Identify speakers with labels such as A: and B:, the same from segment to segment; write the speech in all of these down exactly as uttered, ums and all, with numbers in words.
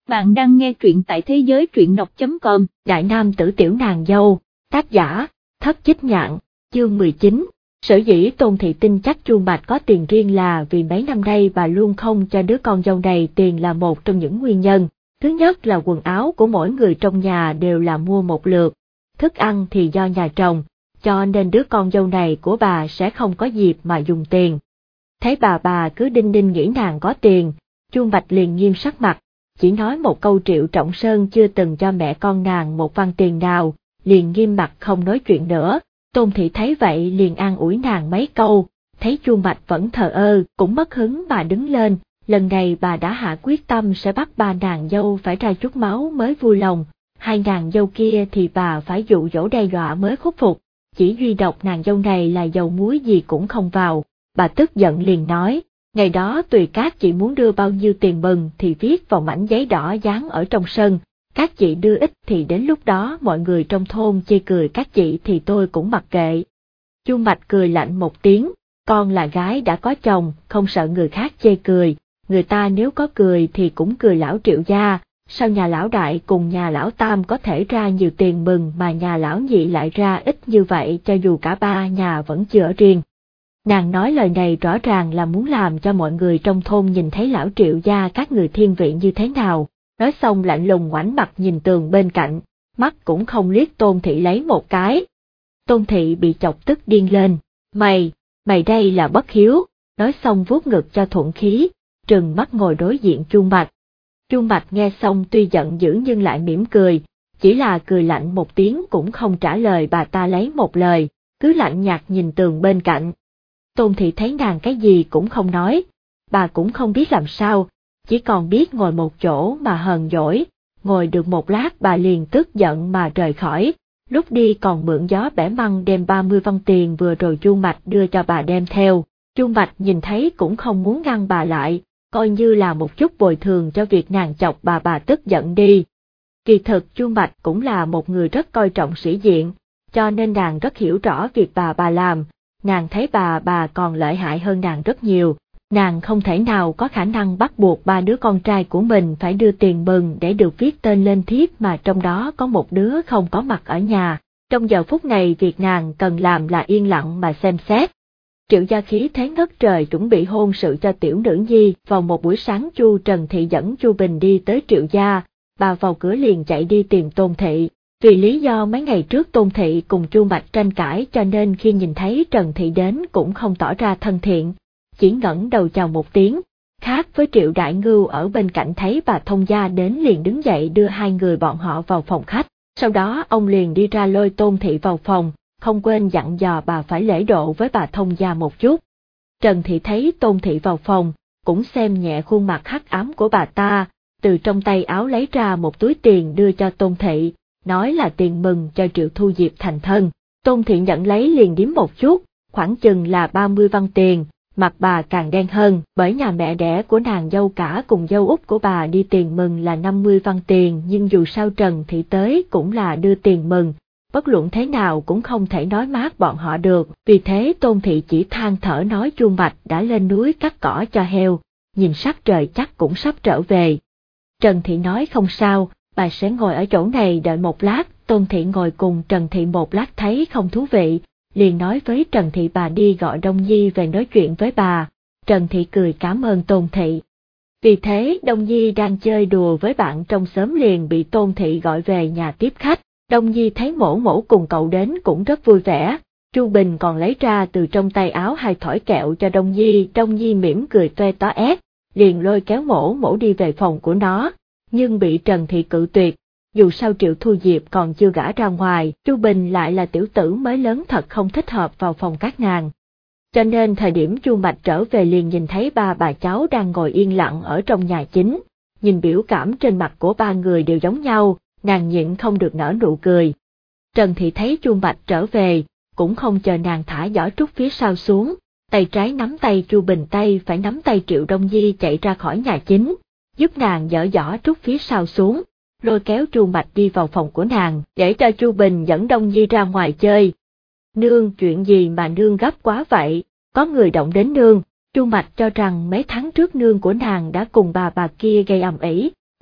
A: Bạn đang nghe truyện tại thế giới truyện đọc chấm com.
B: Đại nam tử tiểu nàng dâu, tác giả, Thất Chích Nhạn, chương mười chín. Sở dĩ Tôn Thị tin chắc Chu Mạch có tiền riêng là vì mấy năm nay bà luôn không cho đứa con dâu này tiền là một trong những nguyên nhân. Thứ nhất là quần áo của mỗi người trong nhà đều là mua một lượt, thức ăn thì do nhà trồng, cho nên đứa con dâu này của bà sẽ không có dịp mà dùng tiền. Thấy bà bà cứ đinh đinh nghĩ nàng có tiền, Chu Mạch liền nghiêm sắc mặt, chỉ nói một câu Triệu Trọng Sơn chưa từng cho mẹ con nàng một văn tiền nào, liền nghiêm mặt không nói chuyện nữa. Tôn Thị thấy vậy liền an ủi nàng mấy câu, thấy Chu Mạch vẫn thờ ơ, cũng mất hứng mà đứng lên, lần này bà đã hạ quyết tâm sẽ bắt ba nàng dâu phải ra chút máu mới vui lòng, hai nàng dâu kia thì bà phải dụ dỗ đe dọa mới khuất phục, chỉ duy độc nàng dâu này là dầu muối gì cũng không vào. Bà tức giận liền nói, ngày đó tùy các chị muốn đưa bao nhiêu tiền mừng thì viết vào mảnh giấy đỏ dán ở trong sân, các chị đưa ít thì đến lúc đó mọi người trong thôn chê cười các chị thì tôi cũng mặc kệ. Chu Mạch cười lạnh một tiếng, con là gái đã có chồng, không sợ người khác chê cười, người ta nếu có cười thì cũng cười lão Triệu gia, sao nhà lão đại cùng nhà lão tam có thể ra nhiều tiền mừng mà nhà lão nhị lại ra ít như vậy cho dù cả ba nhà vẫn chưa ở riêng. Nàng nói lời này rõ ràng là muốn làm cho mọi người trong thôn nhìn thấy lão Triệu gia các người thiên vị như thế nào, nói xong lạnh lùng ngoảnh mặt nhìn tường bên cạnh, mắt cũng không liếc Tôn Thị lấy một cái. Tôn Thị bị chọc tức điên lên, mày, mày đây là bất hiếu, nói xong vuốt ngực cho thuận khí, trừng mắt ngồi đối diện Chu Mạch. Chu Mạch nghe xong tuy giận dữ nhưng lại mỉm cười, chỉ là cười lạnh một tiếng cũng không trả lời bà ta lấy một lời, cứ lạnh nhạt nhìn tường bên cạnh. Tôn Thị thấy nàng cái gì cũng không nói, bà cũng không biết làm sao, chỉ còn biết ngồi một chỗ mà hờn dỗi, ngồi được một lát bà liền tức giận mà rời khỏi, lúc đi còn mượn gió bẻ măng đem ba mươi văn tiền vừa rồi Chu Mạch đưa cho bà đem theo. Chu Mạch nhìn thấy cũng không muốn ngăn bà lại, coi như là một chút bồi thường cho việc nàng chọc bà bà tức giận đi. Kỳ thực Chu Mạch cũng là một người rất coi trọng sĩ diện, cho nên nàng rất hiểu rõ việc bà bà làm. Nàng thấy bà bà còn lợi hại hơn nàng rất nhiều, nàng không thể nào có khả năng bắt buộc ba đứa con trai của mình phải đưa tiền mừng để được viết tên lên thiếp mà trong đó có một đứa không có mặt ở nhà. Trong giờ phút này việc nàng cần làm là yên lặng mà xem xét. Triệu gia khí thế ngất trời chuẩn bị hôn sự cho tiểu nữ nhi, vào một buổi sáng Chu Trần Thị dẫn Chu Bình đi tới Triệu gia, bà vào cửa liền chạy đi tìm Tôn Thị. Vì lý do mấy ngày trước Tôn Thị cùng Chu Mạch tranh cãi cho nên khi nhìn thấy Trần Thị đến cũng không tỏ ra thân thiện, chỉ ngẩng đầu chào một tiếng, khác với Triệu Đại Ngưu ở bên cạnh thấy bà thông gia đến liền đứng dậy đưa hai người bọn họ vào phòng khách, sau đó ông liền đi ra lôi Tôn Thị vào phòng, không quên dặn dò bà phải lễ độ với bà thông gia một chút. Trần Thị thấy Tôn Thị vào phòng, cũng xem nhẹ khuôn mặt hắc ám của bà ta, từ trong tay áo lấy ra một túi tiền đưa cho Tôn Thị, nói là tiền mừng cho Triệu Thu Diệp thành thân. Tôn Thị nhận lấy liền điếm một chút, khoảng chừng là ba mươi văn tiền, mặt bà càng đen hơn, bởi nhà mẹ đẻ của nàng dâu cả cùng dâu út của bà đi tiền mừng là năm mươi văn tiền, nhưng dù sao Trần Thị tới cũng là đưa tiền mừng, bất luận thế nào cũng không thể nói mát bọn họ được, vì thế Tôn Thị chỉ than thở nói Chu Mạch đã lên núi cắt cỏ cho heo, nhìn sắc trời chắc cũng sắp trở về. Trần Thị nói không sao, bà sẽ ngồi ở chỗ này đợi một lát. Tôn Thị ngồi cùng Trần Thị một lát thấy không thú vị, liền nói với Trần Thị bà đi gọi Đông Nhi về nói chuyện với bà. Trần Thị cười cảm ơn Tôn Thị. Vì thế Đông Nhi đang chơi đùa với bạn trong xóm liền bị Tôn Thị gọi về nhà tiếp khách. Đông Nhi thấy mổ mổ cùng cậu đến cũng rất vui vẻ, Chu Bình còn lấy ra từ trong tay áo hai thỏi kẹo cho Đông Nhi. Đông Nhi mỉm cười toe tó ét, liền lôi kéo mổ mổ đi về phòng của nó, nhưng bị Trần Thị cự tuyệt. Dù sao Triệu Thu Diệp còn chưa gả ra ngoài, Chu Bình lại là tiểu tử mới lớn thật không thích hợp vào phòng các nàng. Cho nên thời điểm Chu Mạch trở về liền nhìn thấy ba bà cháu đang ngồi yên lặng ở trong nhà chính, nhìn biểu cảm trên mặt của ba người đều giống nhau, nàng nhịn không được nở nụ cười. Trần Thị thấy Chu Mạch trở về, cũng không chờ nàng thả giỏ trúc phía sau xuống, tay trái nắm tay Chu Bình, tay phải nắm tay Triệu Đông Nhi chạy ra khỏi nhà chính, giúp nàng dỡ giỏ trúc phía sau xuống, lôi kéo Chu Mạch đi vào phòng của nàng, để cho Chu Bình dẫn Đông Nhi ra ngoài chơi. Nương, chuyện gì mà nương gấp quá vậy, có người động đến nương. Chu Mạch cho rằng mấy tháng trước nương của nàng đã cùng bà bà kia gây ầm ĩ,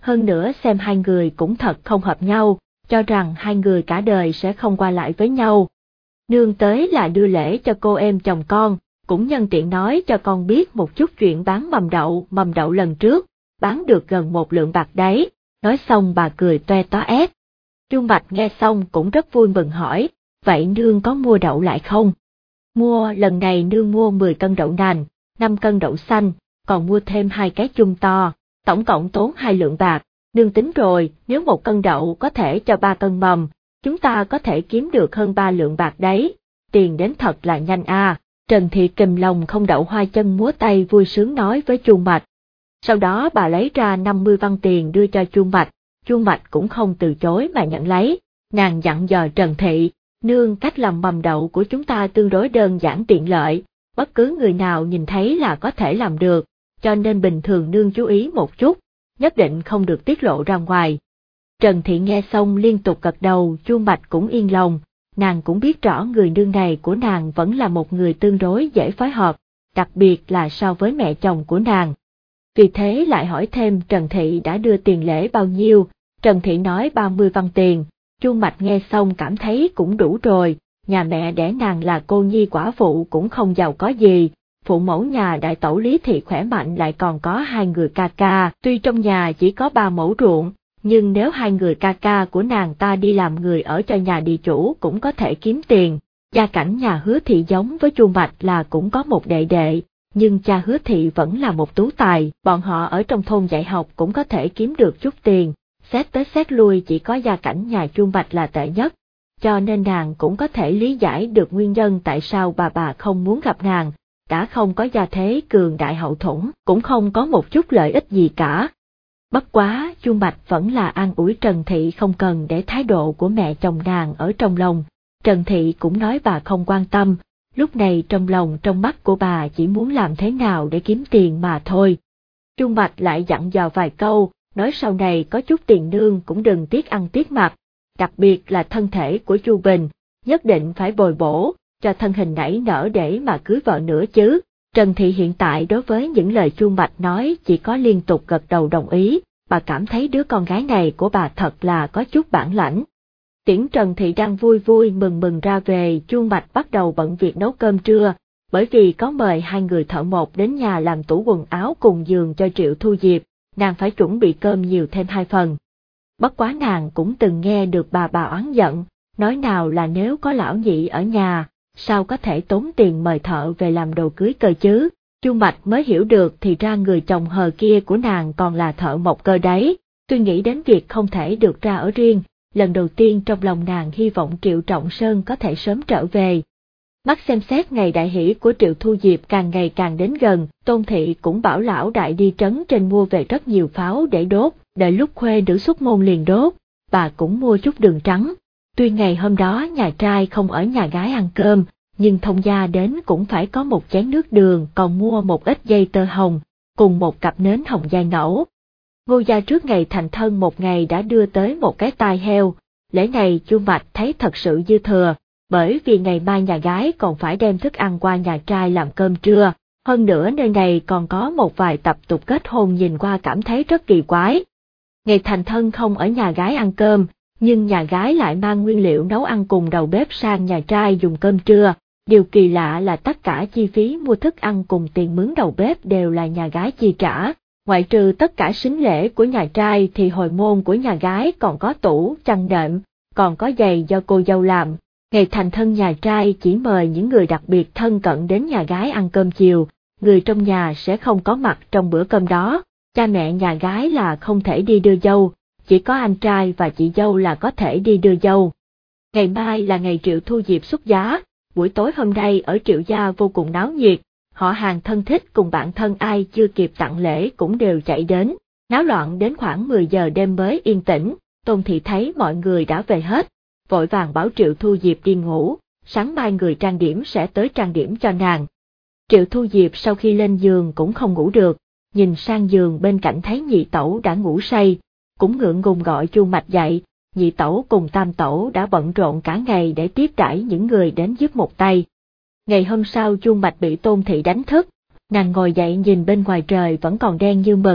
B: hơn nữa xem hai người cũng thật không hợp nhau, cho rằng hai người cả đời sẽ không qua lại với nhau. Nương tới là đưa lễ cho cô em chồng con, cũng nhân tiện nói cho con biết một chút chuyện bán mầm đậu, mầm đậu lần trước, bán được gần một lượng bạc đấy, nói xong bà cười toe toét ét. Chu Mạch nghe xong cũng rất vui mừng hỏi, vậy nương có mua đậu lại không? Mua, lần này nương mua mười cân đậu nành, năm cân đậu xanh, còn mua thêm hai cái chum to, tổng cộng tốn hai lượng bạc. Nương tính rồi, nếu một cân đậu có thể cho ba cân mầm, chúng ta có thể kiếm được hơn ba lượng bạc đấy, tiền đến thật là nhanh à. Trần Thị kìm lòng không đậu hoa chân múa tay vui sướng nói với Chu Mạch. Sau đó bà lấy ra năm mươi văn tiền đưa cho Chu Mạch, Chu Mạch cũng không từ chối mà nhận lấy, nàng dặn dò Trần Thị, nương cách làm mầm đậu của chúng ta tương đối đơn giản tiện lợi, bất cứ người nào nhìn thấy là có thể làm được, cho nên bình thường nương chú ý một chút, nhất định không được tiết lộ ra ngoài. Trần Thị nghe xong liên tục gật đầu, Chu Mạch cũng yên lòng, nàng cũng biết rõ người nương này của nàng vẫn là một người tương đối dễ phối hợp, đặc biệt là so với mẹ chồng của nàng. Vì thế lại hỏi thêm Trần Thị đã đưa tiền lễ bao nhiêu, Trần Thị nói ba mươi văn tiền, Chu Mạch nghe xong cảm thấy cũng đủ rồi, nhà mẹ đẻ nàng là cô nhi quả phụ cũng không giàu có gì, phụ mẫu nhà đại tẩu Lý Thị khỏe mạnh lại còn có hai người ca ca, tuy trong nhà chỉ có ba mẫu ruộng, nhưng nếu hai người ca ca của nàng ta đi làm người ở cho nhà địa chủ cũng có thể kiếm tiền. Gia cảnh nhà Hứa Thị giống với Chu Mạch là cũng có một đệ đệ, nhưng cha Hứa Thị vẫn là một tú tài, bọn họ ở trong thôn dạy học cũng có thể kiếm được chút tiền, xét tới xét lui chỉ có gia cảnh nhà Chu Mạch là tệ nhất, cho nên nàng cũng có thể lý giải được nguyên nhân tại sao bà bà không muốn gặp nàng, đã không có gia thế cường đại hậu thuẫn, cũng không có một chút lợi ích gì cả. Bất quá, Chu Mạch vẫn là an ủi Trần Thị không cần để thái độ của mẹ chồng nàng ở trong lòng. Trần Thị cũng nói bà không quan tâm, lúc này trong lòng trong mắt của bà chỉ muốn làm thế nào để kiếm tiền mà thôi. Chu Mạch lại dặn dò vài câu, nói sau này có chút tiền nương cũng đừng tiếc ăn tiếc mặc, đặc biệt là thân thể của Chu Bình, nhất định phải bồi bổ, cho thân hình nảy nở để mà cưới vợ nữa chứ. Trần Thị hiện tại đối với những lời Chu Mạch nói chỉ có liên tục gật đầu đồng ý, bà cảm thấy đứa con gái này của bà thật là có chút bản lãnh. Tiễn Trần Thị đang vui vui mừng mừng ra về, Chu Mạch bắt đầu bận việc nấu cơm trưa, bởi vì có mời hai người thợ mộc đến nhà làm tủ quần áo cùng giường cho Triệu Thu Diệp, nàng phải chuẩn bị cơm nhiều thêm hai phần. Bất quá nàng cũng từng nghe được bà bà oán giận, nói nào là nếu có lão nhị ở nhà, sao có thể tốn tiền mời thợ về làm đồ cưới cơ chứ. Chu Mạch mới hiểu được thì ra người chồng hờ kia của nàng còn là thợ mộc cơ đấy, tuy nghĩ đến việc không thể được ra ở riêng, lần đầu tiên trong lòng nàng hy vọng Triệu Trọng Sơn có thể sớm trở về. Mắt xem xét ngày đại hỷ của Triệu Thu Diệp càng ngày càng đến gần, Tôn Thị cũng bảo lão đại đi trấn trên mua về rất nhiều pháo để đốt, đợi lúc khuê nữ xuất môn liền đốt, bà cũng mua chút đường trắng. Tuy ngày hôm đó nhà trai không ở nhà gái ăn cơm, nhưng thông gia đến cũng phải có một chén nước đường, còn mua một ít dây tơ hồng, cùng một cặp nến hồng dai nẫu. Ngô gia trước ngày thành thân một ngày đã đưa tới một cái tai heo, lễ này Chu Mạch thấy thật sự dư thừa, bởi vì ngày mai nhà gái còn phải đem thức ăn qua nhà trai làm cơm trưa, hơn nữa nơi này còn có một vài tập tục kết hôn nhìn qua cảm thấy rất kỳ quái. Ngày thành thân không ở nhà gái ăn cơm, nhưng nhà gái lại mang nguyên liệu nấu ăn cùng đầu bếp sang nhà trai dùng cơm trưa. Điều kỳ lạ là tất cả chi phí mua thức ăn cùng tiền mướn đầu bếp đều là nhà gái chi trả, ngoại trừ tất cả sính lễ của nhà trai thì hồi môn của nhà gái còn có tủ, chăn đệm, còn có giày do cô dâu làm. Ngày thành thân nhà trai chỉ mời những người đặc biệt thân cận đến nhà gái ăn cơm chiều, người trong nhà sẽ không có mặt trong bữa cơm đó, cha mẹ nhà gái là không thể đi đưa dâu, chỉ có anh trai và chị dâu là có thể đi đưa dâu. Ngày mai là ngày Triệu Thu Diệp xuất giá. Buổi tối hôm nay ở Triệu gia vô cùng náo nhiệt, họ hàng thân thích cùng bạn thân ai chưa kịp tặng lễ cũng đều chạy đến, náo loạn đến khoảng mười giờ đêm mới yên tĩnh. Tôn Thị thấy mọi người đã về hết, vội vàng bảo Triệu Thu Diệp đi ngủ, sáng mai người trang điểm sẽ tới trang điểm cho nàng. Triệu Thu Diệp sau khi lên giường cũng không ngủ được, nhìn sang giường bên cạnh thấy nhị tẩu đã ngủ say, cũng ngượng ngùng gọi Chu Mạch dậy. Nhị tẩu cùng tam tẩu đã bận rộn cả ngày để tiếp đãi những người đến giúp một tay. Ngày hôm sau Chu Mạch bị Tôn Thị đánh thức, nàng ngồi dậy nhìn bên ngoài trời vẫn còn đen như mực,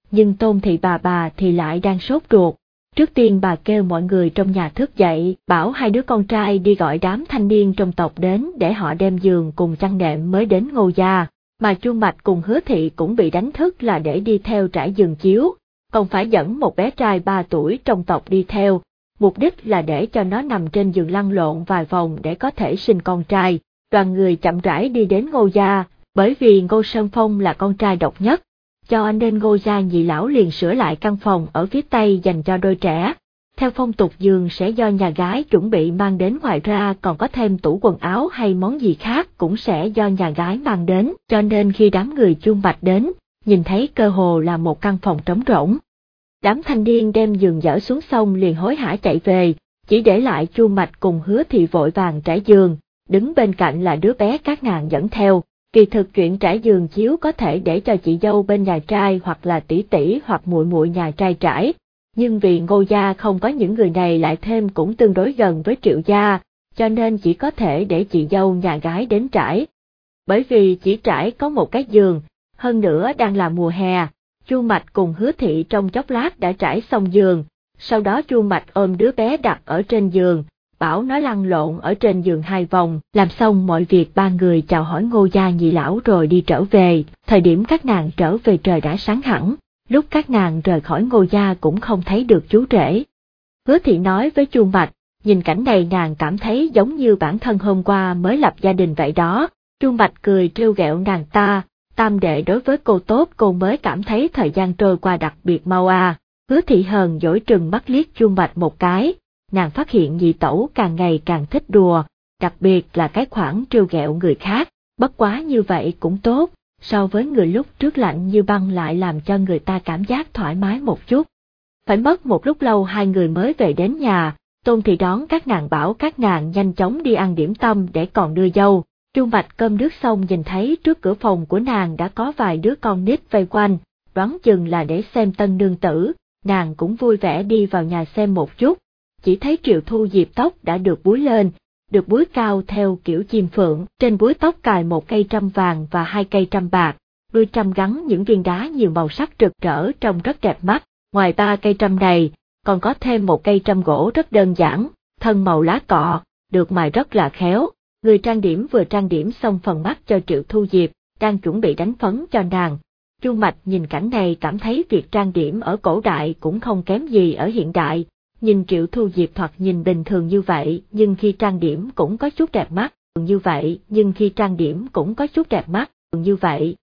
B: nhưng Tôn thị bà bà thì lại đang sốt ruột. Trước tiên bà kêu mọi người trong nhà thức dậy, bảo hai đứa con trai đi gọi đám thanh niên trong tộc đến để họ đem giường cùng chăn nệm mới đến Ngô gia, mà Chu Mạch cùng Hứa Thị cũng bị đánh thức là để đi theo trải giường chiếu, còn phải dẫn một bé trai ba tuổi trong tộc đi theo, mục đích là để cho nó nằm trên giường lăn lộn vài vòng để có thể sinh con trai. Đoàn người chậm rãi đi đến Ngô gia, bởi vì Ngô Sơn Phong là con trai độc nhất, cho nên Ngô gia nhị lão liền sửa lại căn phòng ở phía tây dành cho đôi trẻ. Theo phong tục giường sẽ do nhà gái chuẩn bị mang đến, ngoài ra còn có thêm tủ quần áo hay món gì khác cũng sẽ do nhà gái mang đến, cho nên khi đám người Chu Mạch đến, nhìn thấy cơ hồ là một căn phòng trống rỗng. Đám thanh niên đem giường dỡ xuống sông liền hối hả chạy về, chỉ để lại Chu Mạch cùng Hứa Thị vội vàng trải giường, đứng bên cạnh là đứa bé các nàng dẫn theo. Kỳ thực chuyện trải giường chiếu có thể để cho chị dâu bên nhà trai hoặc là tỷ tỷ hoặc muội muội nhà trai trải, nhưng vì Ngô gia không có những người này, lại thêm cũng tương đối gần với Triệu gia, cho nên chỉ có thể để chị dâu nhà gái đến trải. Bởi vì chỉ trải có một cái giường, hơn nữa đang là mùa hè, Chu Mạch cùng Hứa Thị trong chốc lát đã trải xong giường, sau đó Chu Mạch ôm đứa bé đặt ở trên giường, bảo nó lăn lộn ở trên giường hai vòng, làm xong mọi việc ba người chào hỏi Ngô gia nhị lão rồi đi trở về. Thời điểm các nàng trở về trời đã sáng hẳn, lúc các nàng rời khỏi Ngô gia cũng không thấy được chú rể. Hứa Thị nói với Chu Mạch, nhìn cảnh này nàng cảm thấy giống như bản thân hôm qua mới lập gia đình vậy đó. Chu Mạch cười trêu ghẹo nàng ta, tam đệ đối với cô tốt cô mới cảm thấy thời gian trôi qua đặc biệt mau à. Hứa Thị hờn dỗi trừng mắt liếc Chu Mạch một cái. Nàng phát hiện nhị tẩu càng ngày càng thích đùa, đặc biệt là cái khoản trêu ghẹo người khác, bất quá như vậy cũng tốt, so với người lúc trước lạnh như băng lại làm cho người ta cảm giác thoải mái một chút. Phải mất một lúc lâu hai người mới về đến nhà, Tôn thị đón các nàng bảo các nàng nhanh chóng đi ăn điểm tâm để còn đưa dâu. Chu Mạch cơm nước xong nhìn thấy trước cửa phòng của nàng đã có vài đứa con nít vây quanh, đoán chừng là để xem tân nương tử, nàng cũng vui vẻ đi vào nhà xem một chút. Chỉ thấy Triệu Thu Diệp tóc đã được búi lên, được búi cao theo kiểu chim phượng, trên búi tóc cài một cây trâm vàng và hai cây trâm bạc, đuôi trâm gắn những viên đá nhiều màu sắc rực rỡ trông rất đẹp mắt. Ngoài ba cây trâm này, còn có thêm một cây trâm gỗ rất đơn giản, thân màu lá cọ, được mài rất là khéo. Người trang điểm vừa trang điểm xong phần mắt cho Triệu Thu Diệp, đang chuẩn bị đánh phấn cho nàng. Chu Mạch nhìn cảnh này cảm thấy việc trang điểm ở cổ đại cũng không kém gì ở hiện đại. Nhìn Triệu Thu Diệp thoạt nhìn bình thường như vậy, nhưng khi trang điểm cũng có chút đẹp mắt, như vậy, nhưng khi trang điểm cũng có chút đẹp mắt, như vậy,